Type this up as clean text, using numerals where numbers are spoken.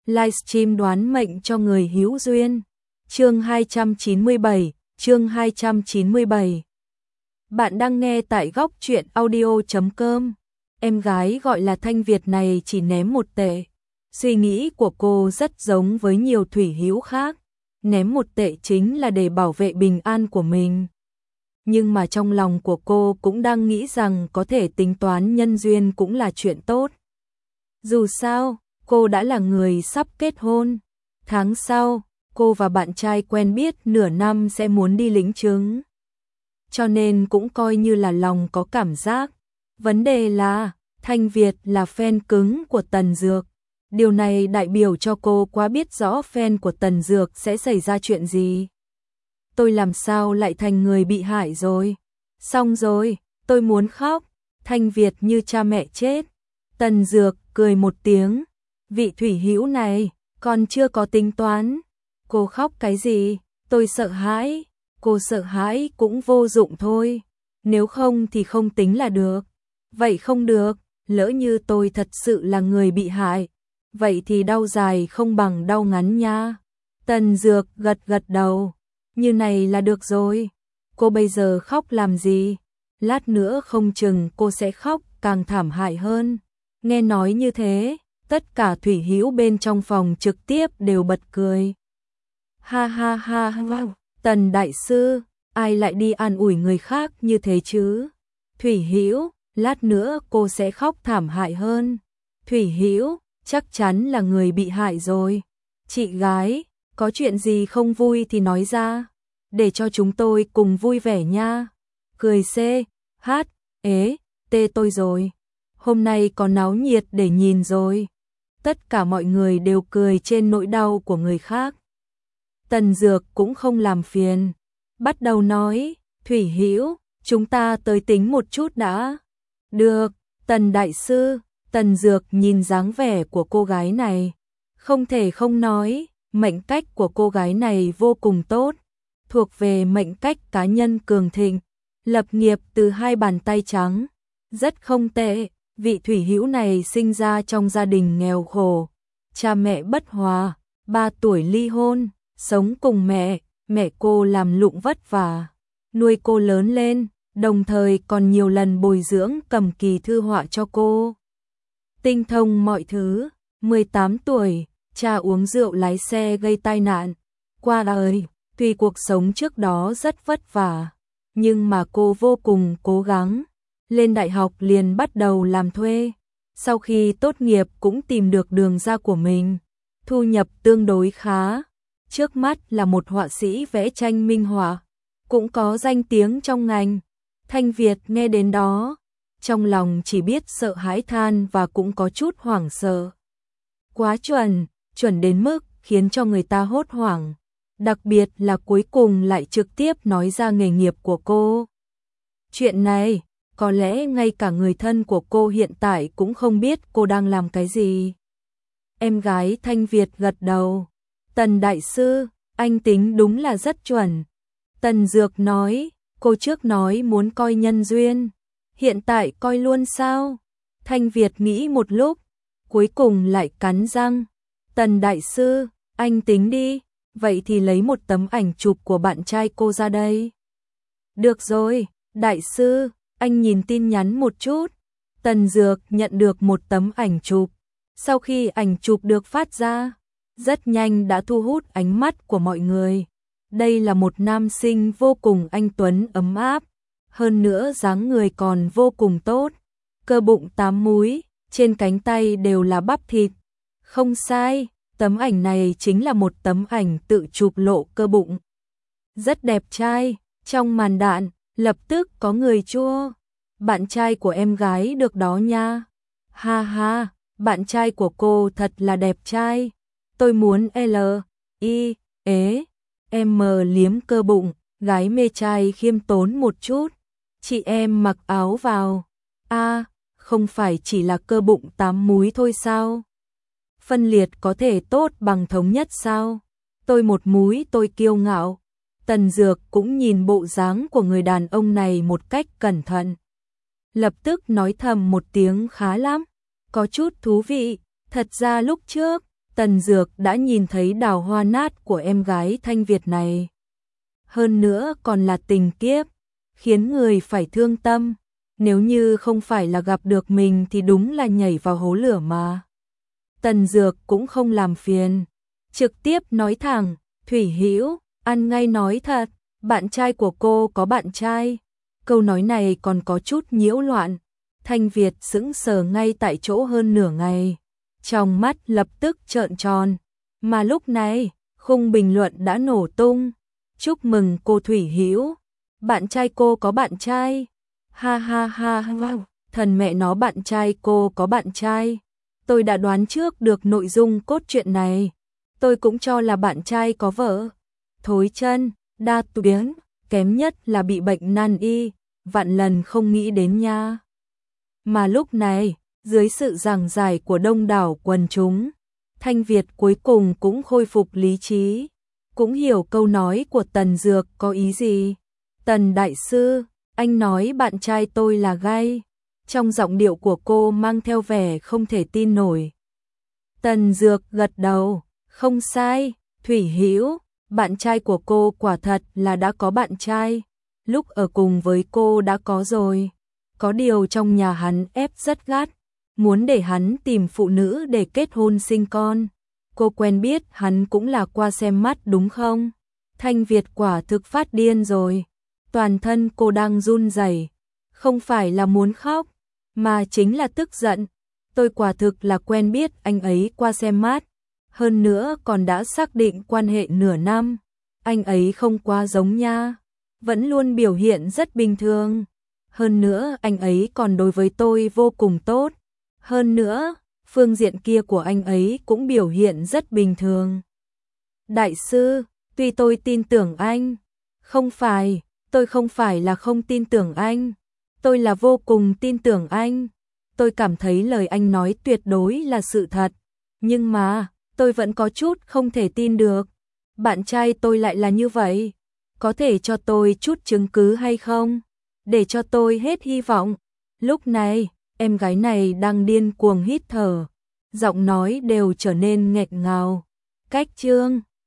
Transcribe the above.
Livestream đoán mệnh cho người hữu duyên. Chương 297, chương 297. Bạn đang nghe tại góc truyện audio.com. Em gái gọi là Thanh Việt này chỉ ném một tệ. Suy nghĩ của cô rất giống với nhiều thủy hữu khác. Ném một tệ chính là để bảo vệ bình an của mình. Nhưng mà trong lòng của cô cũng đang nghĩ rằng có thể tính toán nhân duyên cũng là chuyện tốt. Dù sao, cô đã là người sắp kết hôn. Tháng sau, cô và bạn trai quen biết nửa năm sẽ muốn đi lĩnh chứng. Cho nên cũng coi như là lòng có cảm giác. Vấn đề là, Thanh Việt là fan cứng của Tần Dược. Điều này đại biểu cho cô quá biết rõ fan của Tần Dược sẽ xảy ra chuyện gì. Tôi làm sao lại thành người bị hại rồi? Xong rồi, tôi muốn khóc. Thanh Việt như cha mẹ chết. Tần Dược cười một tiếng. Vị thủy hữu này, còn chưa có tính toán. Cô khóc cái gì? Tôi sợ hãi. Cô sợ hãi cũng vô dụng thôi. Nếu không thì không tính là được. Vậy không được, lỡ như tôi thật sự là người bị hại. Vậy thì đau dài không bằng đau ngắn nha. Tần Dược gật gật đầu. Như này là được rồi. Cô bây giờ khóc làm gì? Lát nữa không chừng cô sẽ khóc càng thảm hại hơn. Nghe nói như thế, tất cả thủy hữu bên trong phòng trực tiếp đều bật cười. Ha ha ha ha, Tần đại sư, ai lại đi an ủi người khác như thế chứ? Thủy hữu, lát nữa cô sẽ khóc thảm hại hơn. Thủy hữu, chắc chắn là người bị hại rồi. Chị gái, có chuyện gì không vui thì nói ra, để cho chúng tôi cùng vui vẻ nha. Cười C, H, ế, T tôi rồi. Hôm nay có náo nhiệt để nhìn rồi. Tất cả mọi người đều cười trên nỗi đau của người khác. Tần Dược cũng không làm phiền. Bắt đầu nói, Thủy hữu, chúng ta tới tính một chút đã. Được, Tần đại sư. Tần Dược nhìn dáng vẻ của cô gái này. Không thể không nói, mệnh cách của cô gái này vô cùng tốt. Thuộc về mệnh cách cá nhân cường thịnh. Lập nghiệp từ hai bàn tay trắng. Rất không tệ. Vị thủy hữu này sinh ra trong gia đình nghèo khổ. Cha mẹ bất hòa, 3 tuổi ly hôn, sống cùng mẹ cô làm lụng vất vả. Nuôi cô lớn lên, đồng thời còn nhiều lần bồi dưỡng cầm kỳ thư họa cho cô. Tinh thông mọi thứ, 18 tuổi, cha uống rượu lái xe gây tai nạn. Qua đời, tuy cuộc sống trước đó rất vất vả, nhưng mà cô vô cùng cố gắng. Lên đại học liền bắt đầu làm thuê. Sau khi tốt nghiệp cũng tìm được đường ra của mình. Thu nhập tương đối khá. Trước mắt là một họa sĩ vẽ tranh minh họa. Cũng có danh tiếng trong ngành. Thanh Việt nghe đến đó. Trong lòng chỉ biết sợ hãi than và cũng có chút hoảng sợ. Quá chuẩn đến mức khiến cho người ta hốt hoảng. Đặc biệt là cuối cùng lại trực tiếp nói ra nghề nghiệp của cô. Chuyện này, có lẽ ngay cả người thân của cô hiện tại cũng không biết cô đang làm cái gì. Em gái Thanh Việt gật đầu. Tần đại sư, anh tính đúng là rất chuẩn. Tần Dược nói, cô trước nói muốn coi nhân duyên. Hiện tại coi luôn sao? Thanh Việt nghĩ một lúc, cuối cùng lại cắn răng. Tần đại sư, anh tính đi, vậy thì lấy một tấm ảnh chụp của bạn trai cô ra đây. Được rồi, đại sư, anh nhìn tin nhắn một chút. Tần Dược nhận được một tấm ảnh chụp. Sau khi ảnh chụp được phát ra, rất nhanh đã thu hút ánh mắt của mọi người. Đây là một nam sinh vô cùng anh tuấn ấm áp. Hơn nữa dáng người còn vô cùng tốt. Cơ bụng 8 múi, trên cánh tay đều là bắp thịt. Không sai, tấm ảnh này chính là một tấm ảnh tự chụp lộ cơ bụng. Rất đẹp trai, trong màn đạn, lập tức có người chua. Bạn trai của em gái được đó nha. Ha ha, bạn trai của cô thật là đẹp trai. Tôi muốn L, I, ế, M liếm cơ bụng, gái mê trai khiêm tốn một chút. Chị em mặc áo vào. A, không phải chỉ là cơ bụng 8 múi thôi sao? Phân liệt có thể tốt bằng thống nhất sao? Tôi một múi tôi kiêu ngạo. Tần Dược cũng nhìn bộ dáng của người đàn ông này một cách cẩn thận. Lập tức nói thầm một tiếng khá lắm. Có chút thú vị. Thật ra lúc trước, Tần Dược đã nhìn thấy đào hoa nát của em gái Thanh Việt này. Hơn nữa còn là tình kiếp, khiến người phải thương tâm. Nếu như không phải là gặp được mình thì đúng là nhảy vào hố lửa mà. Tần Dược cũng không làm phiền, trực tiếp nói thẳng, Thủy Hữu, ăn ngay nói thật, bạn trai của cô có bạn trai. Câu nói này còn có chút nhiễu loạn. Thanh Việt sững sờ ngay tại chỗ hơn nửa ngày, trong mắt lập tức trợn tròn. Mà lúc này, khung bình luận đã nổ tung. Chúc mừng cô Thủy Hữu, bạn trai cô có bạn trai. Ha ha ha ha, thần mẹ nó, bạn trai cô có bạn trai. Tôi đã đoán trước được nội dung cốt truyện này. Tôi cũng cho là bạn trai có vợ. Thối chân, đa tuyến, kém nhất là bị bệnh nan y, vạn lần không nghĩ đến nha. Mà lúc này, dưới sự giảng giải của đông đảo quần chúng, Thanh Việt cuối cùng cũng khôi phục lý trí, cũng hiểu câu nói của Tần Dược có ý gì. Tần đại sư, anh nói bạn trai tôi là gay. Trong giọng điệu của cô mang theo vẻ không thể tin nổi. Tần Dược gật đầu, không sai, Thủy Hữu, bạn trai của cô quả thật là đã có bạn trai. Lúc ở cùng với cô đã có rồi. Có điều trong nhà hắn ép rất gắt, muốn để hắn tìm phụ nữ để kết hôn sinh con. Cô quen biết hắn cũng là qua xem mắt đúng không? Thanh Việt quả thực phát điên rồi. Toàn thân cô đang run rẩy, không phải là muốn khóc, mà chính là tức giận. Tôi quả thực là quen biết anh ấy qua xem mắt, hơn nữa còn đã xác định quan hệ nửa năm. Anh ấy không quá giống nha, vẫn luôn biểu hiện rất bình thường. Hơn nữa anh ấy còn đối với tôi vô cùng tốt. Hơn nữa, phương diện kia của anh ấy cũng biểu hiện rất bình thường. Đại sư, tuy tôi tin tưởng anh, không phải, tôi không phải là không tin tưởng anh. Tôi là vô cùng tin tưởng anh. Tôi cảm thấy lời anh nói tuyệt đối là sự thật. Nhưng mà, tôi vẫn có chút không thể tin được. Bạn trai tôi lại là như vậy. Có thể cho tôi chút chứng cứ hay không? Để cho tôi hết hy vọng. Lúc này, em gái này đang điên cuồng hít thở. Giọng nói đều trở nên nghẹn ngào. Cách chương